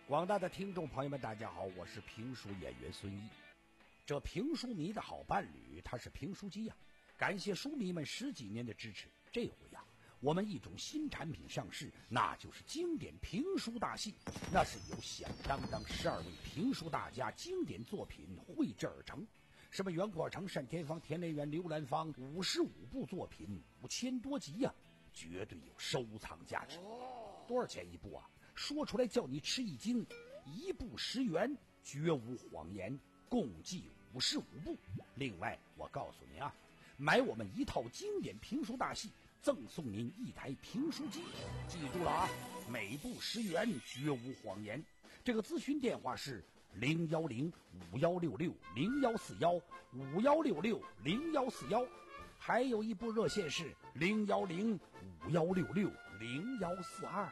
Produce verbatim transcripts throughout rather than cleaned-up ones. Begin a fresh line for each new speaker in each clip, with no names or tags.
广大的听众朋友们，大家好，我是评书演员孙一。这评书迷的好伴侣，他是评书机呀、啊！感谢书迷们十几年的支持。这回呀、啊，我们一种新产品上市，那就是经典评书大戏。那是由响当当十二位评书大家经典作品绘制而成，什么袁阔成、单田芳、田连元、刘兰芳，五十五部作品，五千多集呀、啊，绝对有收藏价值。多少钱一部啊？说出来叫你吃一惊，一部十元，绝无谎言，共计五十五部。另外我告诉您啊，买我们一套经典评书大戏，赠送您一台评书机。记住了啊，每部十元，绝无谎言。这个咨询电话是零幺零五幺六六零幺四幺五幺六六零幺四幺，还有一部热线是零幺零五幺六六零幺四二。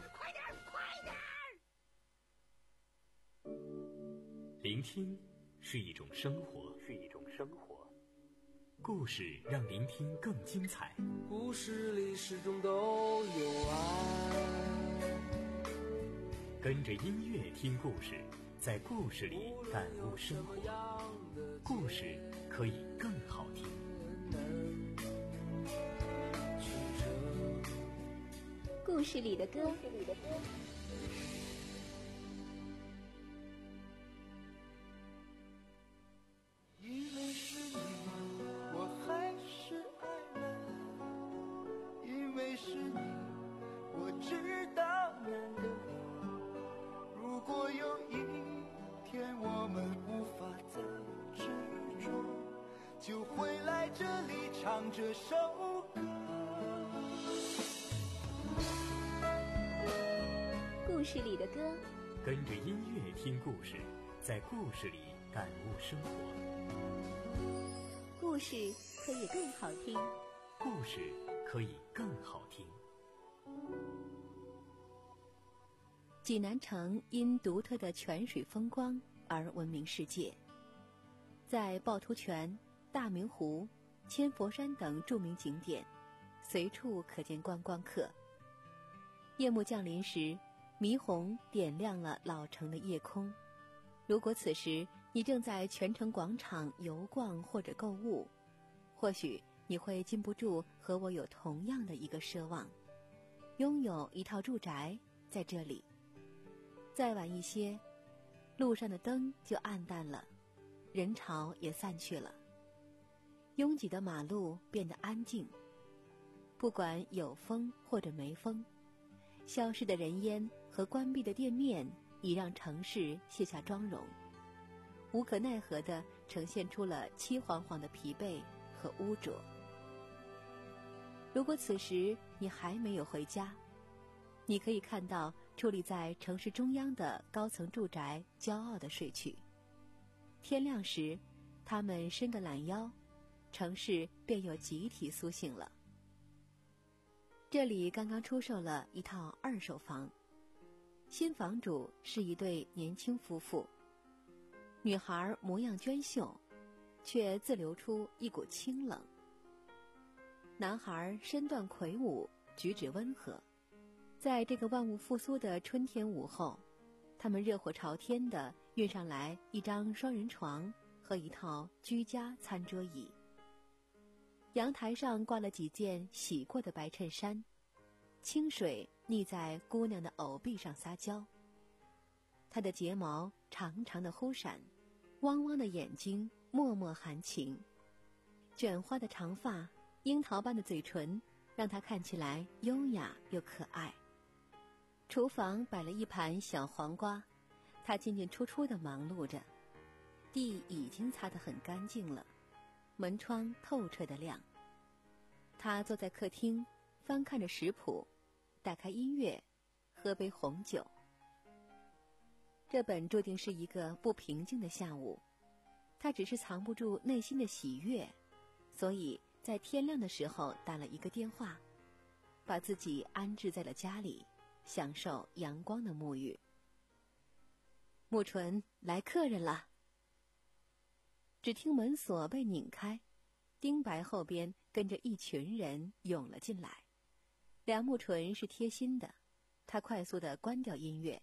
聆听是一种生活，是一种生活。故事让聆听更精彩。
故事里始终都有爱。
跟着音乐听故事，在故事里感悟生活。故事可以更好听。
故事里的歌。
因为是你，我还是爱了。因为是你，我知道难得。如果有一天我们无法再执着，就回来这里唱这首歌。
故事里的歌，
跟着音乐听故事，在故事里感悟生活。
故事可以更好听，
故事可以更好听。
济南城因独特的泉水风光而闻名世界，在趵突泉、大明湖、千佛山等著名景点，随处可见观光客。夜幕降临时，霓虹点亮了老城的夜空。如果此时你正在泉城广场游逛或者购物，或许你会禁不住和我有同样的一个奢望，拥有一套住宅在这里。再晚一些，路上的灯就暗淡了，人潮也散去了，拥挤的马路变得安静。不管有风或者没风，消失的人烟和关闭的店面已让城市卸下妆容，无可奈何地呈现出了漆黄黄的疲惫和污浊。如果此时你还没有回家，你可以看到矗立在城市中央的高层住宅骄傲地睡去。天亮时，他们伸个懒腰，城市便又集体苏醒了。这里刚刚出售了一套二手房，新房主是一对年轻夫妇，女孩模样娟秀，却自流出一股清冷。男孩身段魁梧，举止温和。在这个万物复苏的春天午后，他们热火朝天地运上来一张双人床和一套居家餐桌椅。阳台上挂了几件洗过的白衬衫，清水腻在姑娘的藕臂上撒娇。她的睫毛长长的忽闪，汪汪的眼睛脉脉含情，卷花的长发，樱桃般的嘴唇，让她看起来优雅又可爱。厨房摆了一盘小黄瓜，她进进出出地忙碌着。地已经擦得很干净了，门窗透彻的亮。她坐在客厅，翻看着食谱，打开音乐，喝杯红酒。这本注定是一个不平静的下午，她只是藏不住内心的喜悦，所以在天亮的时候打了一个电话，把自己安置在了家里，享受阳光的沐浴。沐纯，来客人了。只听门锁被拧开，丁白后边跟着一群人涌了进来。梁沐纯是贴心的，他快速地关掉音乐，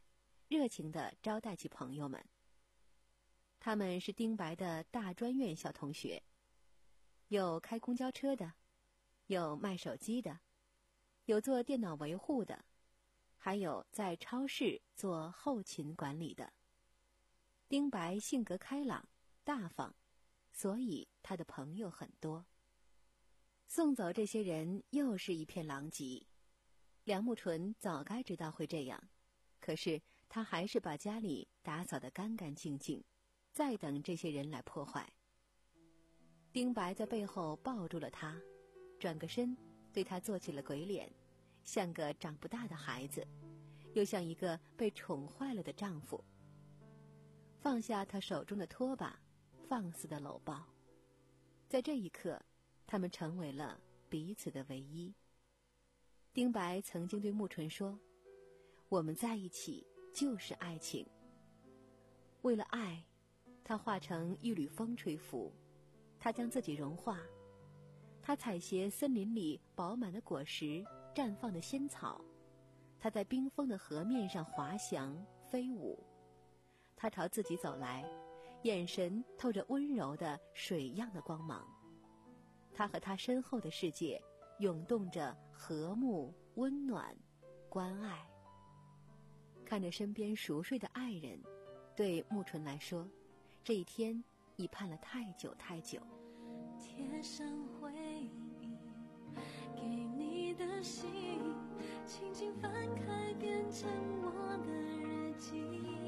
热情地招待起朋友们。他们是丁白的大专院校同学，有开公交车的，有卖手机的，有做电脑维护的，还有在超市做后勤管理的。丁白性格开朗大方，所以他的朋友很多。送走这些人又是一片狼藉。梁木纯早该知道会这样，可是他还是把家里打扫得干干净净，再等这些人来破坏。丁白在背后抱住了他，转个身对他做起了鬼脸，像个长不大的孩子，又像一个被宠坏了的丈夫。放下他手中的拖把，放肆的搂抱。在这一刻，他们成为了彼此的唯一。丁白曾经对木纯说，我们在一起就是爱情。为了爱，他化成一缕风吹拂，他将自己融化，他采撷森林里饱满的果实，绽放的仙草，他在冰封的河面上滑翔飞舞，他朝自己走来，眼神透着温柔的水样的光芒。他和他身后的世界涌动着和睦、温暖、关爱。看着身边熟睡的爱人，对木纯来说，这一天已盼了太久太久。
贴上回忆给你的信，轻轻翻开变成我的日记，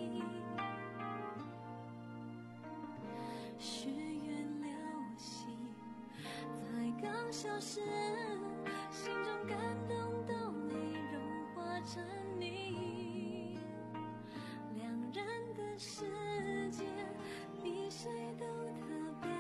许愿流星才刚消失，心中感动都没融化成泥，两人的世界比谁都特别，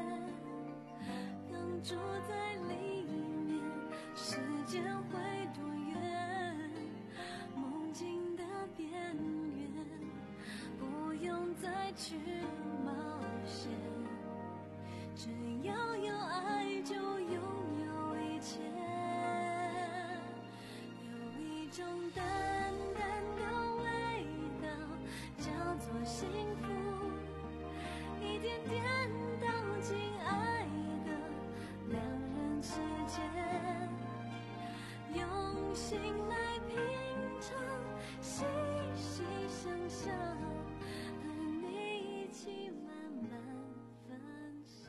刚住在里面，时间会多远，梦境的边缘，不用再去冒险，只要有爱就拥有一切，有一种淡淡的味道叫做幸福，一点点倒进爱的两人世界，用心来品尝，细细想想，和你一起慢慢分享。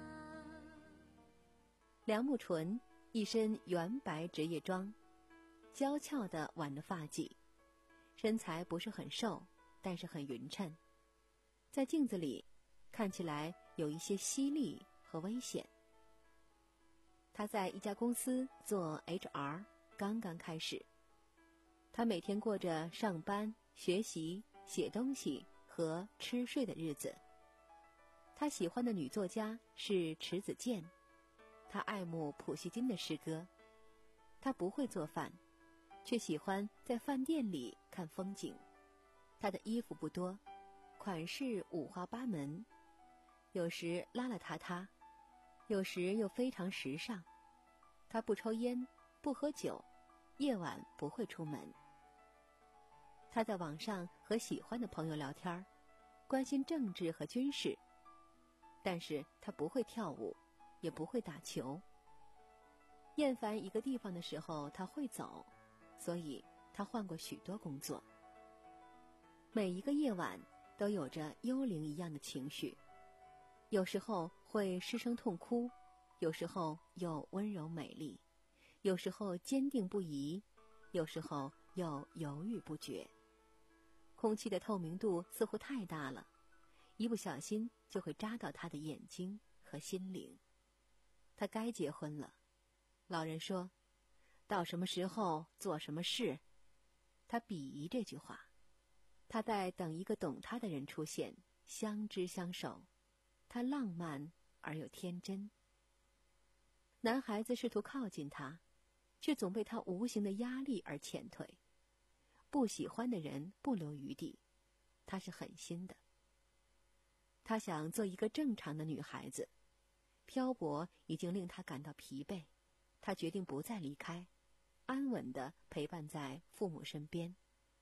梁木纯一身圆白职业装，娇俏地挽着发髻，身材不是很瘦，但是很匀称，在镜子里看起来有一些犀利和危险。他在一家公司做 H R， 刚刚开始。他每天过着上班、学习、写东西和吃睡的日子。他喜欢的女作家是迟子建，他爱慕普希金的诗歌。他不会做饭，却喜欢在饭店里看风景。他的衣服不多，款式五花八门，有时邋邋遢遢，有时又非常时尚。他不抽烟，不喝酒，夜晚不会出门。他在网上和喜欢的朋友聊天，关心政治和军事，但是他不会跳舞，也不会打球。厌烦一个地方的时候，他会走，所以他换过许多工作。每一个夜晚都有着幽灵一样的情绪，有时候会失声痛哭，有时候又温柔美丽，有时候坚定不移，有时候又犹豫不决。空气的透明度似乎太大了，一不小心就会扎到他的眼睛和心灵。他该结婚了，老人说，到什么时候做什么事。他鄙夷这句话。他在等一个懂他的人出现，相知相守。他浪漫而又天真。男孩子试图靠近他，却总被他无形的压力而前退。不喜欢的人不留余地，他是狠心的。他想做一个正常的女孩子，漂泊已经令他感到疲惫，他决定不再离开，安稳地陪伴在父母身边。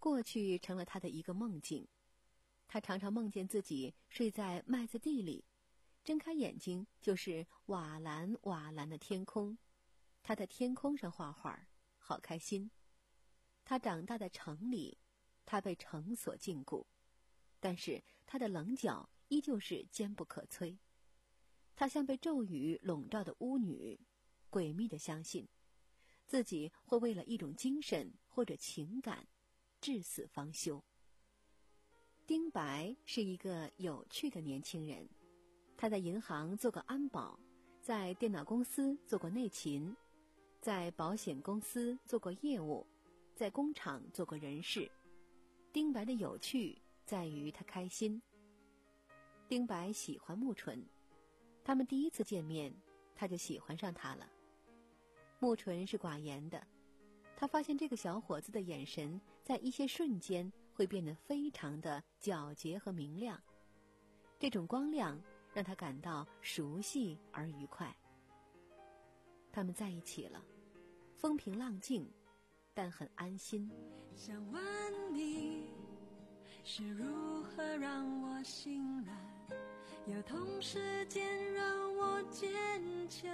过去成了他的一个梦境。他常常梦见自己睡在麦子地里，睁开眼睛就是瓦蓝瓦蓝的天空，他在天空上画画，好开心。他长大在城里，他被城所禁锢，但是他的棱角依旧是坚不可摧。他像被咒语笼罩的巫女，诡秘地相信自己会为了一种精神或者情感至死方休。丁白是一个有趣的年轻人，他在银行做过安保，在电脑公司做过内勤，在保险公司做过业务，在工厂做过人事。丁白的有趣在于他开心。丁白喜欢沐纯，他们第一次见面，他就喜欢上他了。沐纯是寡言的，他发现这个小伙子的眼神在一些瞬间会变得非常的皎洁和明亮，这种光亮让他感到熟悉而愉快。他们在一起了，风平浪静，但很安心。
想问你是如何让我心软，又同时间让我坚强，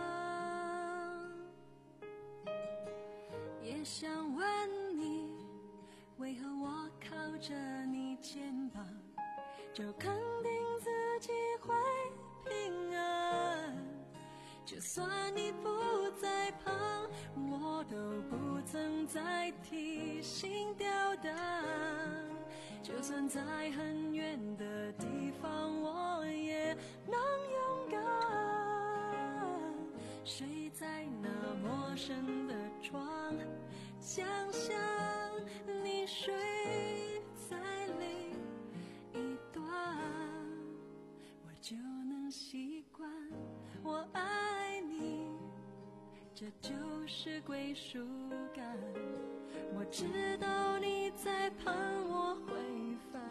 也想问你为何我靠着你肩膀就肯定自己会平安，就算你不在旁，我都不曾再提心吊胆，就算在很远的地方我也能勇敢，睡在那陌生的床，想象你睡在另一端，我就能习惯我爱你，这就是归属感，我知道你在盼我回返，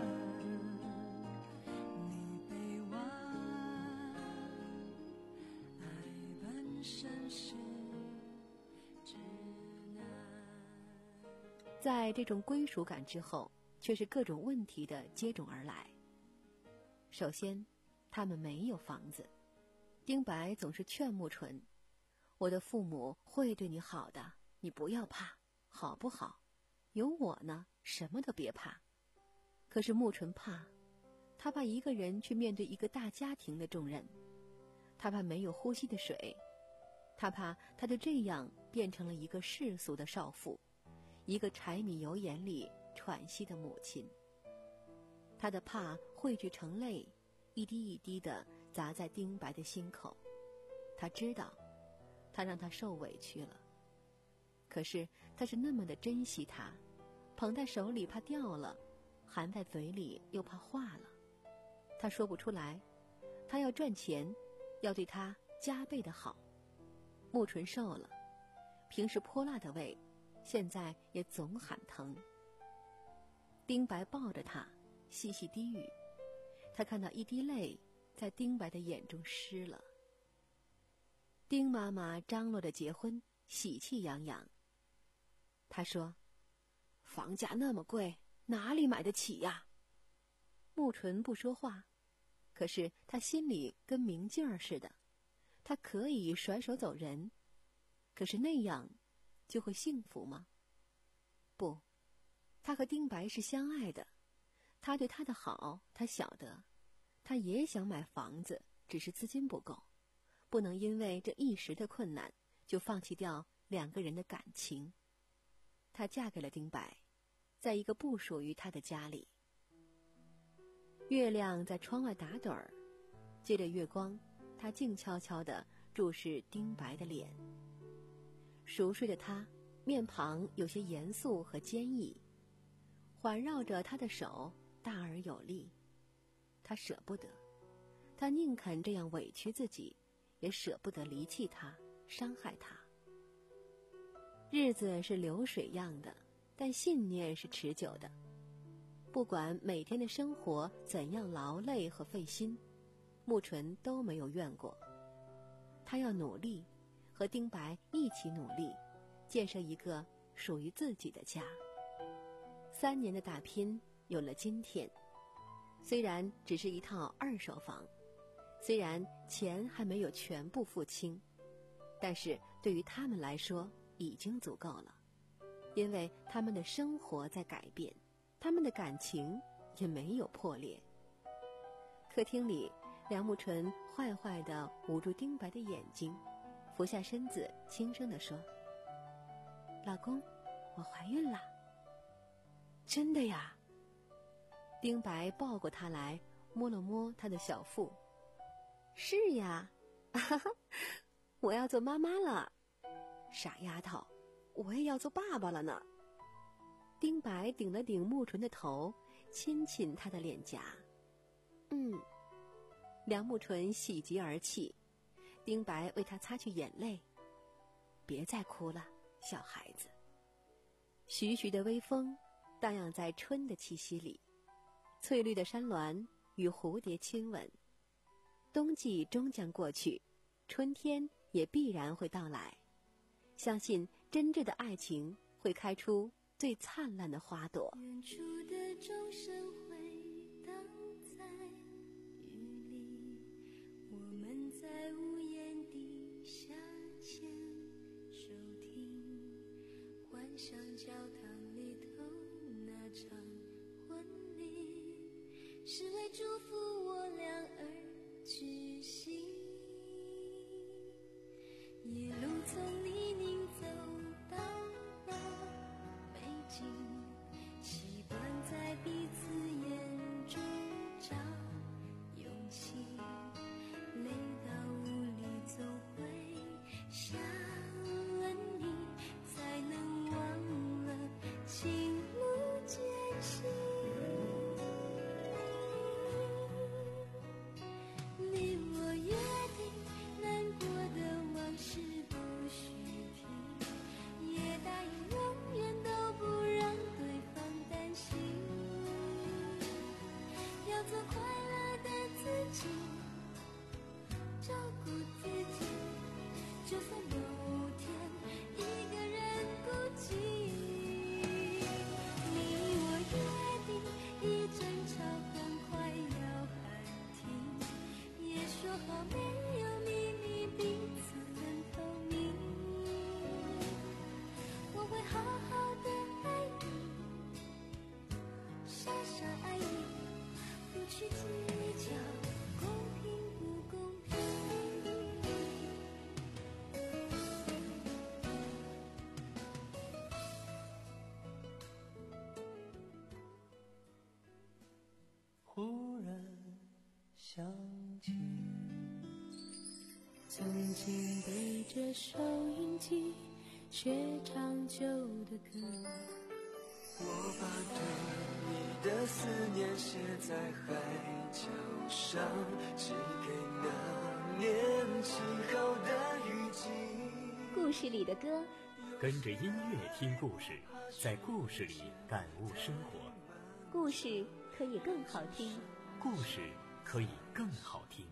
你臂弯，爱本身是指南。
在这种归属感之后，却是各种问题的接踵而来。首先，他们没有房子。丁白总是劝沐纯，我的父母会对你好的，你不要怕，好不好？有我呢，什么都别怕。可是沐纯怕，他怕一个人去面对一个大家庭的重任，他怕没有呼吸的水，他怕他就这样变成了一个世俗的少妇，一个柴米油盐里喘息的母亲。他的怕汇聚成泪，一滴一滴地砸在丁白的心口。他知道他让他受委屈了，可是他是那么的珍惜他，捧在手里怕掉了，含在嘴里又怕化了。他说不出来，他要赚钱，要对他加倍的好。沐纯瘦了，平时泼辣的胃现在也总喊疼。丁白抱着他细细低语，他看到一滴泪在丁白的眼中湿了。丁妈妈张罗着结婚，喜气洋洋。她说，房价那么贵，哪里买得起呀？沐纯不说话，可是他心里跟明镜儿似的，他可以甩手走人，可是那样就会幸福吗？不，他和丁白是相爱的，他对他的好他晓得，他也想买房子，只是资金不够，不能因为这一时的困难就放弃掉两个人的感情。她嫁给了丁白，在一个不属于她的家里。月亮在窗外打盹儿，借着月光，她静悄悄地注视丁白的脸。熟睡的她，面庞有些严肃和坚毅，环绕着她的手大而有力。她舍不得，她宁肯这样委屈自己，也舍不得离弃他，伤害他。日子是流水样的，但信念是持久的。不管每天的生活怎样劳累和费心，沐纯都没有怨过。他要努力，和丁白一起努力，建设一个属于自己的家。 三年的打拼有了今天。虽然只是一套二手房，虽然钱还没有全部付清，但是对于他们来说已经足够了，因为他们的生活在改变，他们的感情也没有破裂。客厅里，梁木纯坏坏地捂住丁白的眼睛，俯下身子轻声地说：老公，我怀孕了。真的呀？丁白抱过他来，摸了摸他的小腹。是呀，哈哈，我要做妈妈了。傻丫头，我也要做爸爸了呢。丁白顶了顶木纯的头，亲亲他的脸颊。嗯。梁木纯喜极而泣，丁白为他擦去眼泪。别再哭了，小孩子。徐徐的微风荡漾在春的气息里，翠绿的山峦与蝴蝶亲吻。冬季终将过去，春天也必然会到来。相信真正的爱情会开出最灿烂的花朵。
远处的钟声回荡在雨里，我们在屋檐底下牵手听，幻想教堂里头那场婚礼是为祝福我俩而举行。一路从泥泞走到了北京，习惯在彼此眼中找勇气，累到无力总会想问你，才能忘了情路艰辛。你我约定难过的往事不许提，也答应永远都不让对方担心，要做快乐的自己，照顾自己，就算某天一个人孤寂。你我约定一争吵很快要喊停，也说好没有秘密，彼此很透明。我会好好的爱你，傻傻爱你，不去计较公平不公平。
忽然想起曾经背着收音机学唱旧的歌，
我把对你的思念写在海角上，寄给那年起好的雨季。
故事里的歌，
跟着音乐听故事，在故事里感悟生活。
故事可以更好听。
故事可以更好听。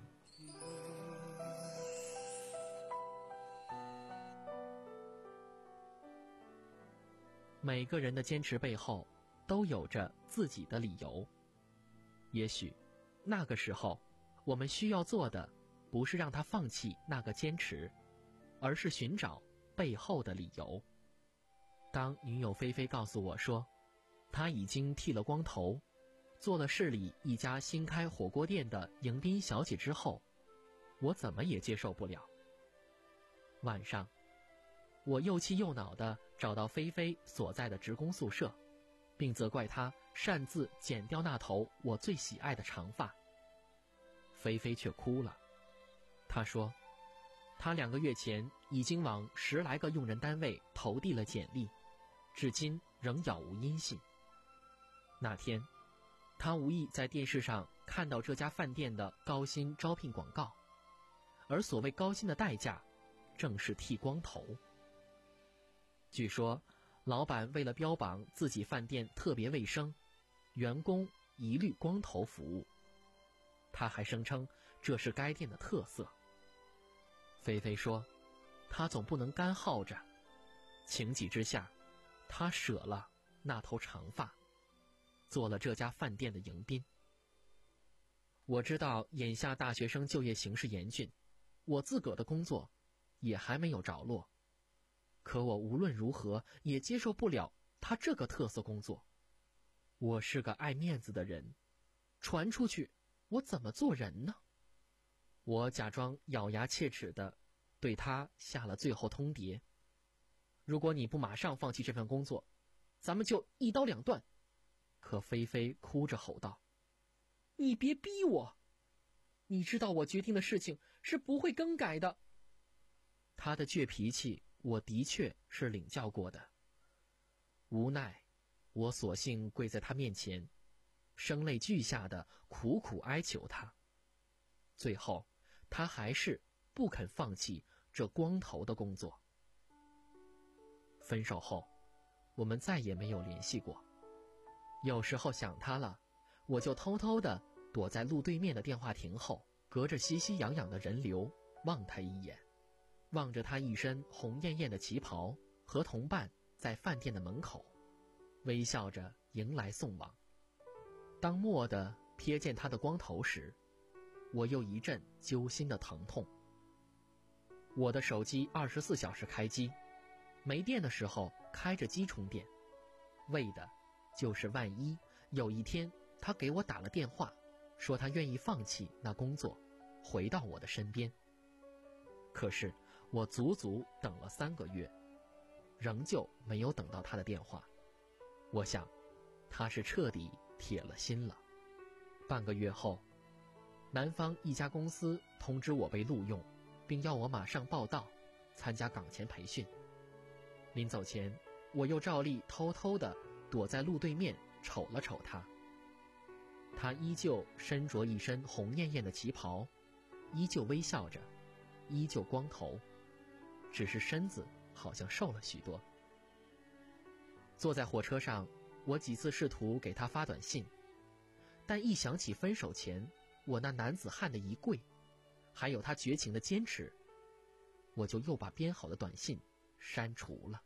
每个人的坚持背后都有着自己的理由。也许那个时候我们需要做的不是让他放弃那个坚持，而是寻找背后的理由。当女友菲菲告诉我说她已经剃了光头，做了市里一家新开火锅店的迎宾小姐之后，我怎么也接受不了。晚上我又气又恼地找到菲菲所在的职工宿舍，并责怪她擅自剪掉那头我最喜爱的长发。菲菲却哭了，她说她两个月前已经往十来个用人单位投递了简历，至今仍杳无音信。那天她无意在电视上看到这家饭店的高薪招聘广告，而所谓高薪的代价正是剃光头。据说老板为了标榜自己饭店特别卫生，员工一律光头服务。他还声称这是该店的特色。菲菲说他总不能干耗着，情急之下他舍了那头长发。 做了这家饭店的迎宾。我知道眼下大学生就业形势严峻，我自个儿的工作也还没有着落，可我无论如何也接受不了他这个特色工作。我是个爱面子的人，传出去我怎么做人呢？我假装咬牙切齿地对他下了最后通牒：如果你不马上放弃这份工作，咱们就一刀两断。可菲菲哭着吼道：你别逼我，你知道我决定的事情是不会更改的。他的倔脾气我的确是领教过的，无奈我索性跪在他面前，声泪俱下的苦苦哀求他。最后他还是不肯放弃这光头的工作。分手后我们再也没有联系过，有时候想他了，我就偷偷地躲在路对面的电话亭后，隔着熙熙攘攘的人流望他一眼，望着他一身红艳艳的旗袍和同伴在饭店的门口微笑着迎来送往。当蓦地瞥见他的光头时，我又一阵揪心的疼痛。我的手机二十四小时开机，没电的时候开着机充电，为的就是万一有一天他给我打了电话，说他愿意放弃那工作，回到我的身边。可是我足足等了三个月，仍旧没有等到他的电话。我想他是彻底铁了心了。半个月后，南方一家公司通知我被录用，并要我马上报到参加岗前培训。临走前，我又照例偷偷地躲在路对面瞅了瞅他。他依旧身着一身红艳艳的旗袍，依旧微笑着，依旧光头，只是身子好像瘦了许多。坐在火车上，我几次试图给他发短信，但一想起分手前我那男子汉的一跪，还有他绝情的坚持，我就又把编好的短信删除了。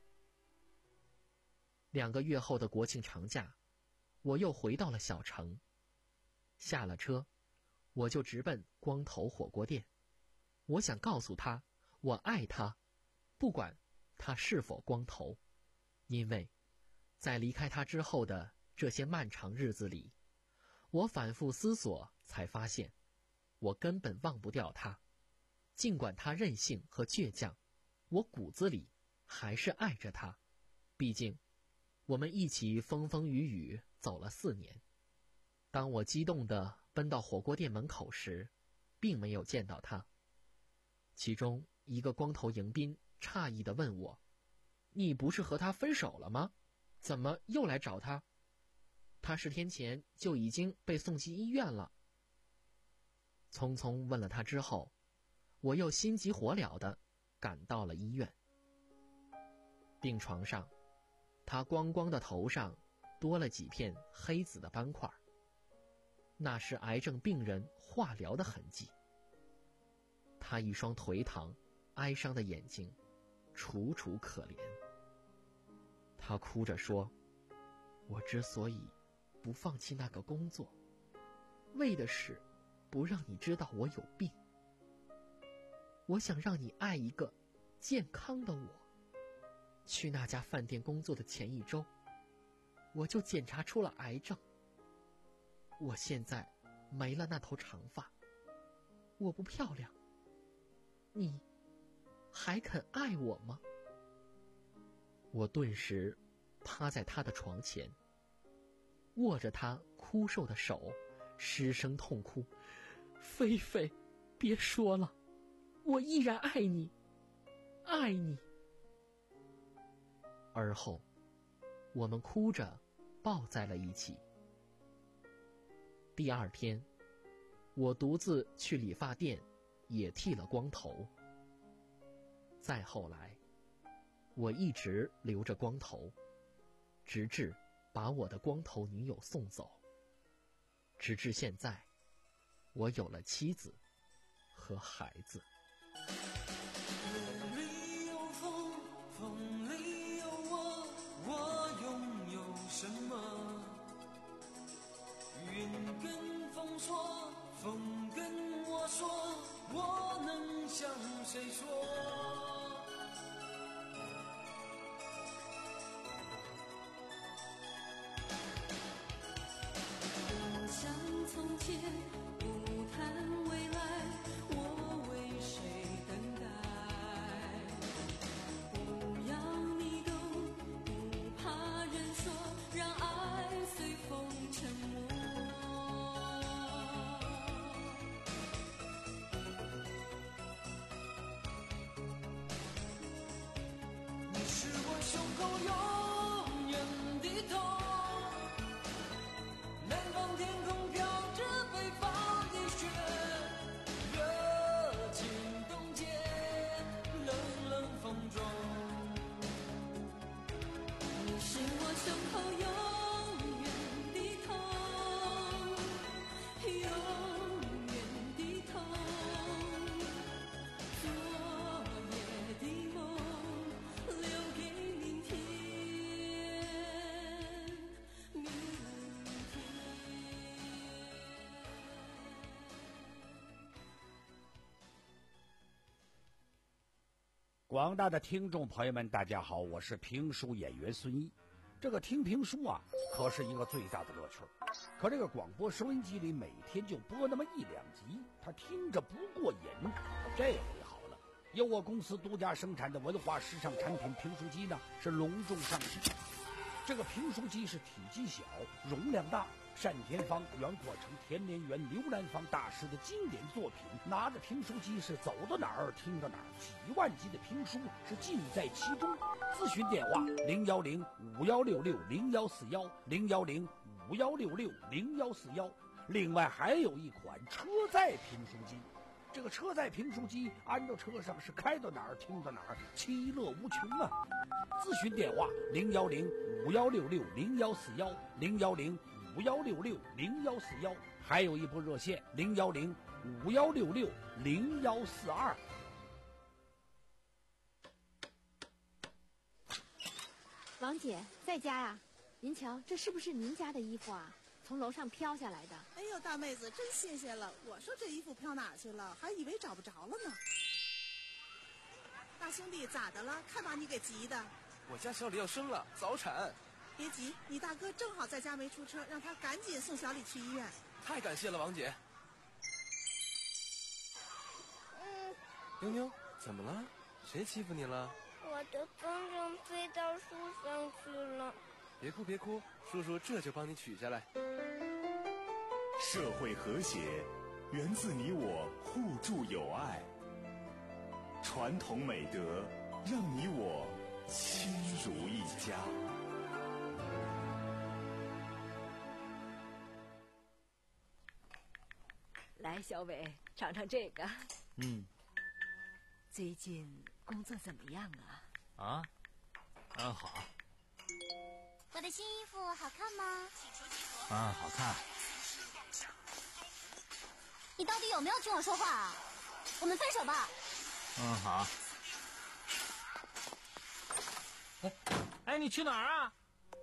两个月后的国庆长假，我又回到了小城。下了车，我就直奔光头火锅店。我想告诉他，我爱他，不管他是否光头。因为在离开他之后的这些漫长日子里，我反复思索才发现，我根本忘不掉他。尽管他任性和倔强，我骨子里还是爱着他。毕竟我们一起风风雨雨走了四年。当我激动地奔到火锅店门口时，并没有见到他。其中一个光头迎宾诧异地问我：你不是和他分手了吗？怎么又来找他？他十天前就已经被送进医院了。匆匆问了他之后，我又心急火燎地赶到了医院。病床上，他光光的头上多了几片黑紫的斑块，那是癌症病人化疗的痕迹。他一双颓唐哀伤的眼睛楚楚可怜。他哭着说：我之所以不放弃那个工作，为的是不让你知道我有病。我想让你爱一个健康的我。去那家饭店工作的前一周，我就检查出了癌症。我现在没了那头长发，我不漂亮，你还肯爱我吗？我顿时趴在他的床前，握着他枯瘦的手，失声痛哭：菲菲，别说了，我依然爱你，爱你。而后我们哭着抱在了一起。第二天，我独自去理发店也剃了光头。再后来，我一直留着光头，直至把我的光头女友送走。直至现在，我有了妻子和孩子。
风里有风，风里有我，我拥有什么？
前，不谈未来，我为谁等待？不要你懂，不怕人说，让爱随风沉没。你是我胸口永远的痛。南方天空飘着北方的雪，热情冻结冷冷风中。你是我胸口永远的痛，永远的痛。昨夜的梦，留给明天。明天。
广大的听众朋友们，大家好，我是评书演员孙一。这个听评书啊，可是一个最大的乐趣。可这个广播收音机里每天就播那么一两集，他听着不过瘾。这回好了，由我公司独家生产的文化时尚产品评书机呢，是隆重上市。这个评书机是体积小，容量大，单田芳、袁阔成、田连元、刘兰芳大师的经典作品。拿着评书机是走到哪儿听到哪儿，几万集的评书是尽在其中。咨询电话零幺零五幺六六零幺四幺零幺零五幺六六零幺四幺。另外还有一款车载评书机。这个车载评书机安到车上是开到哪儿听到哪儿，其乐无穷啊！咨询电话零幺零五幺六六零幺四幺零幺零五幺六六零幺四幺，还有一部热线零幺零五幺六六零幺四二。
王姐在家呀？您瞧，这是不是您家的衣服啊？从楼上飘下来的。
哎呦，大妹子真新鲜了！我说这衣服飘哪儿去了，还以为找不着了呢。大兄弟咋的了？看把你给急的。
我家小李要生了，早产。
别急，你大哥正好在家没出车，让他赶紧送小李去医院。
太感谢了，王姐。
嗯，
妞妞，怎么了？谁欺负你了？
我的风筝飞到树上去了。
别哭别哭，叔叔这就帮你取下来。
社会和谐源自你我互助友爱，传统美德让你我亲如一家。
来，小伟，尝尝这个。
嗯。
最近工作怎么样啊？
啊？啊，好。
我的新衣服好看吗？
啊，好看。
你到底有没有听我说话啊？我们分手吧。
嗯，好。哎，哎，你去哪儿啊？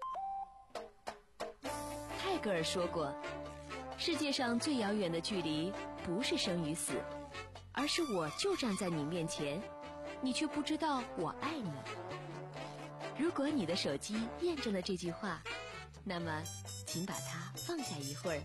泰戈尔说过，世界上最遥远的距离不是生与死，而是我就站在你面前，你却不知道我爱你。如果你的手机验证了这句话，那么请把它放下一会儿。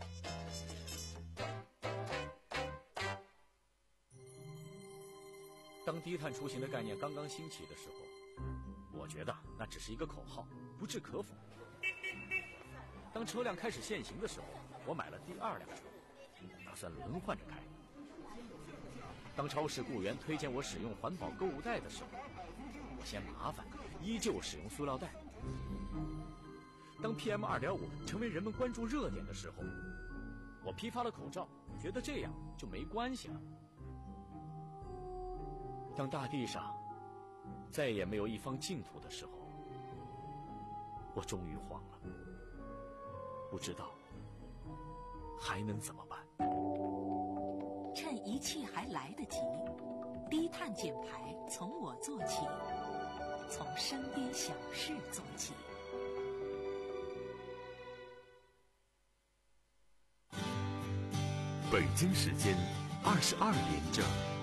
当低碳出行的概念刚刚兴起的时候，我觉得那只是一个口号，不置可否。当车辆开始限行的时候，我买了第二辆车，打算轮换着开。当超市雇员推荐我使用环保购物袋的时候，我嫌麻烦，依旧使用塑料袋。当 P M 二点五 成为人们关注热点的时候，我批发了口罩，觉得这样就没关系了。当大地上再也没有一方净土的时候，我终于慌了，不知道还能怎么办。
趁一切还来得及，低碳减排从我做起，从身边小事做起。
北京时间二十二点整。